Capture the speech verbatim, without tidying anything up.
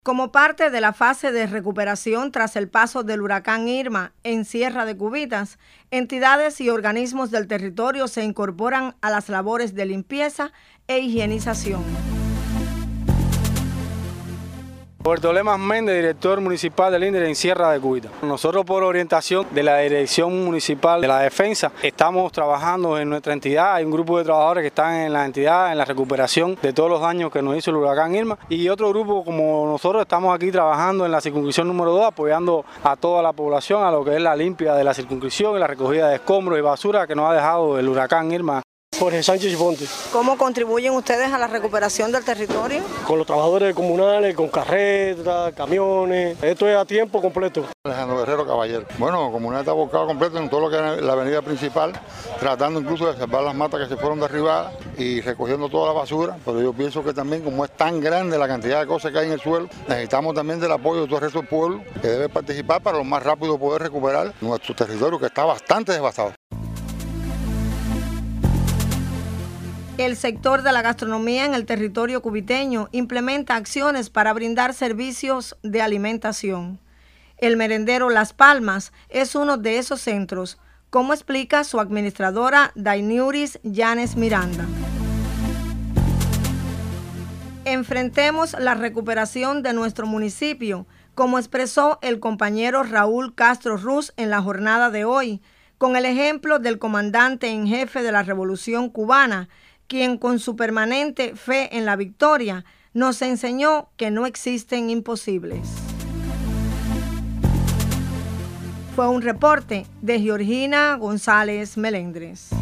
Como parte de la fase de recuperación tras el paso del huracán Irma en Sierra de Cubitas, entidades y organismos del territorio se incorporan a las labores de limpieza e higienización. Roberto Lemas Méndez, director municipal del INDRE en Sierra de Cubitas. Nosotros, por orientación de la Dirección Municipal de la Defensa, estamos trabajando en nuestra entidad. Hay un grupo de trabajadores que están en la entidad en la recuperación de todos los daños que nos hizo el huracán Irma, y otro grupo como nosotros estamos aquí trabajando en la circunscripción número dos, apoyando a toda la población a lo que es la limpia de la circunscripción y la recogida de escombros y basura que nos ha dejado el huracán Irma. Jorge Sánchez Ponte. ¿Cómo contribuyen ustedes a la recuperación del territorio? Con los trabajadores comunales, con carretas, camiones. Esto es a tiempo completo. Alejandro Guerrero Caballero. Bueno, comunidad está volcado completo en todo lo que es la avenida principal, tratando incluso de salvar las matas que se fueron derribadas y recogiendo toda la basura. Pero yo pienso que también, como es tan grande la cantidad de cosas que hay en el suelo, necesitamos también del apoyo de todo el resto del pueblo, que debe participar para lo más rápido poder recuperar nuestro territorio, que está bastante devastado. El sector de la gastronomía en el territorio cubiteño implementa acciones para brindar servicios de alimentación. El merendero Las Palmas es uno de esos centros, como explica su administradora Dainiuris Llanes Miranda. Enfrentemos la recuperación de nuestro municipio, como expresó el compañero Raúl Castro Ruz en la jornada de hoy, con el ejemplo del comandante en jefe de la Revolución Cubana, quien con su permanente fe en la victoria nos enseñó que no existen imposibles. Fue un reporte de Georgina González Melendres.